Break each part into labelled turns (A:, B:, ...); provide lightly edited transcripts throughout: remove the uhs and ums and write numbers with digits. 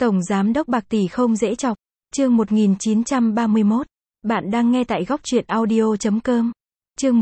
A: Tổng Giám đốc bạc tỷ không dễ chọc. Chương 1931. Bạn đang nghe tại góc truyện audio.com. Chương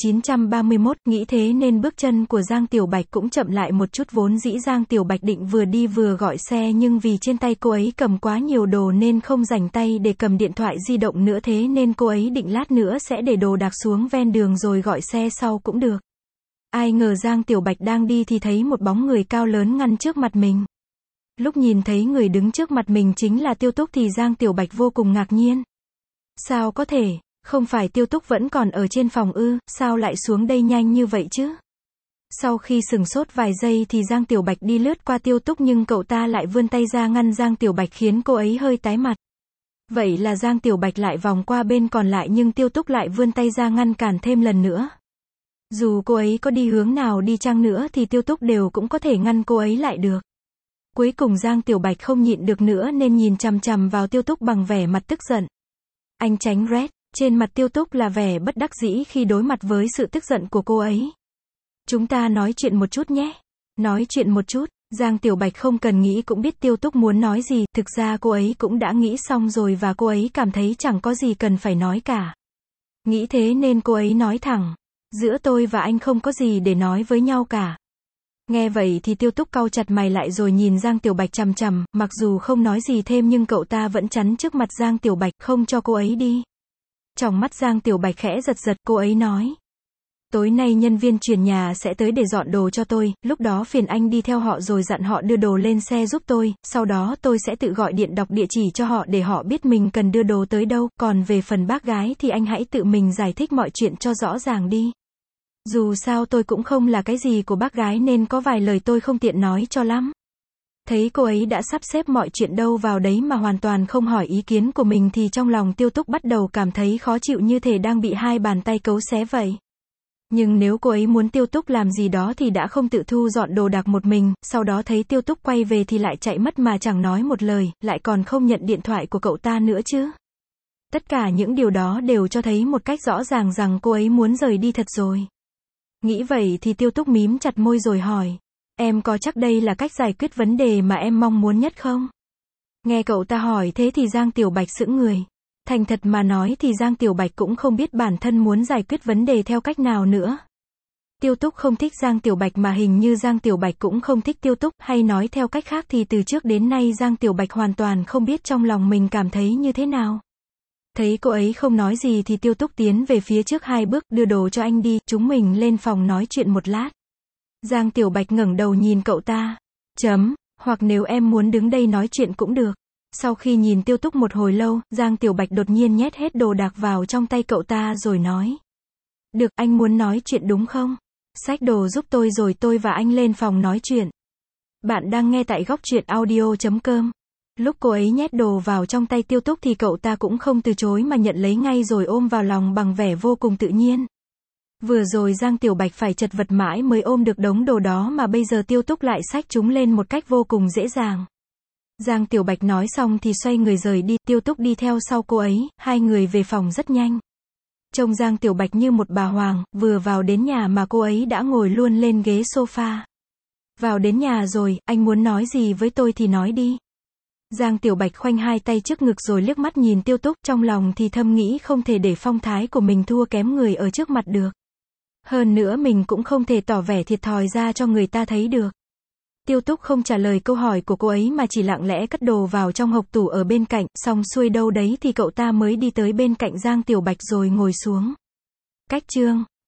A: 1931, nghĩ thế nên bước chân của Giang Tiểu Bạch cũng chậm lại một chút, vốn dĩ Giang Tiểu Bạch định vừa đi vừa gọi xe nhưng vì trên tay cô ấy cầm quá nhiều đồ nên không rảnh tay để cầm điện thoại di động nữa, thế nên cô ấy định lát nữa sẽ để đồ đạc xuống ven đường rồi gọi xe sau cũng được. Ai ngờ Giang Tiểu Bạch đang đi thì thấy một bóng người cao lớn ngăn trước mặt mình. Lúc nhìn thấy người đứng trước mặt mình chính là Tiêu Túc thì Giang Tiểu Bạch vô cùng ngạc nhiên. Sao có thể? Không phải Tiêu Túc vẫn còn ở trên phòng ư, sao lại xuống đây nhanh như vậy chứ? Sau khi sửng sốt vài giây thì Giang Tiểu Bạch đi lướt qua Tiêu Túc nhưng cậu ta lại vươn tay ra ngăn Giang Tiểu Bạch khiến cô ấy hơi tái mặt. Vậy là Giang Tiểu Bạch lại vòng qua bên còn lại nhưng Tiêu Túc lại vươn tay ra ngăn cản thêm lần nữa. Dù cô ấy có đi hướng nào đi chăng nữa thì Tiêu Túc đều cũng có thể ngăn cô ấy lại được. Cuối cùng Giang Tiểu Bạch không nhịn được nữa nên nhìn chằm chằm vào Tiêu Túc bằng vẻ mặt tức giận. Anh tránh rét. Trên mặt Tiêu Túc là vẻ bất đắc dĩ khi đối mặt với sự tức giận của cô ấy. Chúng ta nói chuyện một chút nhé. Nói chuyện một chút. Giang Tiểu Bạch không cần nghĩ cũng biết Tiêu Túc muốn nói gì, thực ra cô ấy cũng đã nghĩ xong rồi và cô ấy cảm thấy chẳng có gì cần phải nói cả. Nghĩ thế nên cô ấy nói thẳng. Giữa tôi và anh không có gì để nói với nhau cả. Nghe vậy thì Tiêu Túc cau chặt mày lại rồi nhìn Giang Tiểu Bạch chằm chằm, mặc dù không nói gì thêm nhưng cậu ta vẫn chắn trước mặt Giang Tiểu Bạch không cho cô ấy đi. Trong mắt Giang Tiểu Bạch khẽ giật giật, cô ấy nói. Tối nay nhân viên chuyển nhà sẽ tới để dọn đồ cho tôi, lúc đó phiền anh đi theo họ rồi dặn họ đưa đồ lên xe giúp tôi, sau đó tôi sẽ tự gọi điện đọc địa chỉ cho họ để họ biết mình cần đưa đồ tới đâu, còn về phần bác gái thì anh hãy tự mình giải thích mọi chuyện cho rõ ràng đi. Dù sao tôi cũng không là cái gì của bác gái nên có vài lời tôi không tiện nói cho lắm. Thấy cô ấy đã sắp xếp mọi chuyện đâu vào đấy mà hoàn toàn không hỏi ý kiến của mình thì trong lòng Tiêu Túc bắt đầu cảm thấy khó chịu như thể đang bị hai bàn tay cấu xé vậy. Nhưng nếu cô ấy muốn Tiêu Túc làm gì đó thì đã không tự thu dọn đồ đạc một mình, sau đó thấy Tiêu Túc quay về thì lại chạy mất mà chẳng nói một lời, lại còn không nhận điện thoại của cậu ta nữa chứ. Tất cả những điều đó đều cho thấy một cách rõ ràng rằng cô ấy muốn rời đi thật rồi. Nghĩ vậy thì Tiêu Túc mím chặt môi rồi hỏi. Em có chắc đây là cách giải quyết vấn đề mà em mong muốn nhất không? Nghe cậu ta hỏi thế thì Giang Tiểu Bạch sững người. Thành thật mà nói thì Giang Tiểu Bạch cũng không biết bản thân muốn giải quyết vấn đề theo cách nào nữa. Tiêu Túc không thích Giang Tiểu Bạch mà hình như Giang Tiểu Bạch cũng không thích Tiêu Túc, hay nói theo cách khác thì từ trước đến nay Giang Tiểu Bạch hoàn toàn không biết trong lòng mình cảm thấy như thế nào. Thấy cô ấy không nói gì thì Tiêu Túc tiến về phía trước 2 bước, đưa đồ cho anh đi, chúng mình lên phòng nói chuyện một lát. Giang Tiểu Bạch ngẩng đầu nhìn cậu ta. Hoặc nếu em muốn đứng đây nói chuyện cũng được. Sau khi nhìn Tiêu Túc một hồi lâu, Giang Tiểu Bạch đột nhiên nhét hết đồ đạc vào trong tay cậu ta rồi nói. Được, anh muốn nói chuyện đúng không? Xách đồ giúp tôi rồi tôi và anh lên phòng nói chuyện. Bạn đang nghe tại góc truyện audio.com. Lúc cô ấy nhét đồ vào trong tay Tiêu Túc thì cậu ta cũng không từ chối mà nhận lấy ngay rồi ôm vào lòng bằng vẻ vô cùng tự nhiên. Vừa rồi Giang Tiểu Bạch phải chật vật mãi mới ôm được đống đồ đó mà bây giờ Tiêu Túc lại xách chúng lên một cách vô cùng dễ dàng. Giang Tiểu Bạch nói xong thì xoay người rời đi, Tiêu Túc đi theo sau cô ấy, hai người về phòng rất nhanh. Trông Giang Tiểu Bạch như một bà hoàng, vừa vào đến nhà mà cô ấy đã ngồi luôn lên ghế sofa. Vào đến nhà rồi, anh muốn nói gì với tôi thì nói đi. Giang Tiểu Bạch khoanh hai tay trước ngực rồi liếc mắt nhìn Tiêu Túc, trong lòng thì thầm nghĩ không thể để phong thái của mình thua kém người ở trước mặt được. Hơn nữa mình cũng không thể tỏ vẻ thiệt thòi ra cho người ta thấy được. Tiêu Túc không trả lời câu hỏi của cô ấy mà chỉ lặng lẽ cất đồ vào trong hộc tủ ở bên cạnh, xong xuôi đâu đấy thì cậu ta mới đi tới bên cạnh Giang Tiểu Bạch rồi ngồi xuống. Cách chương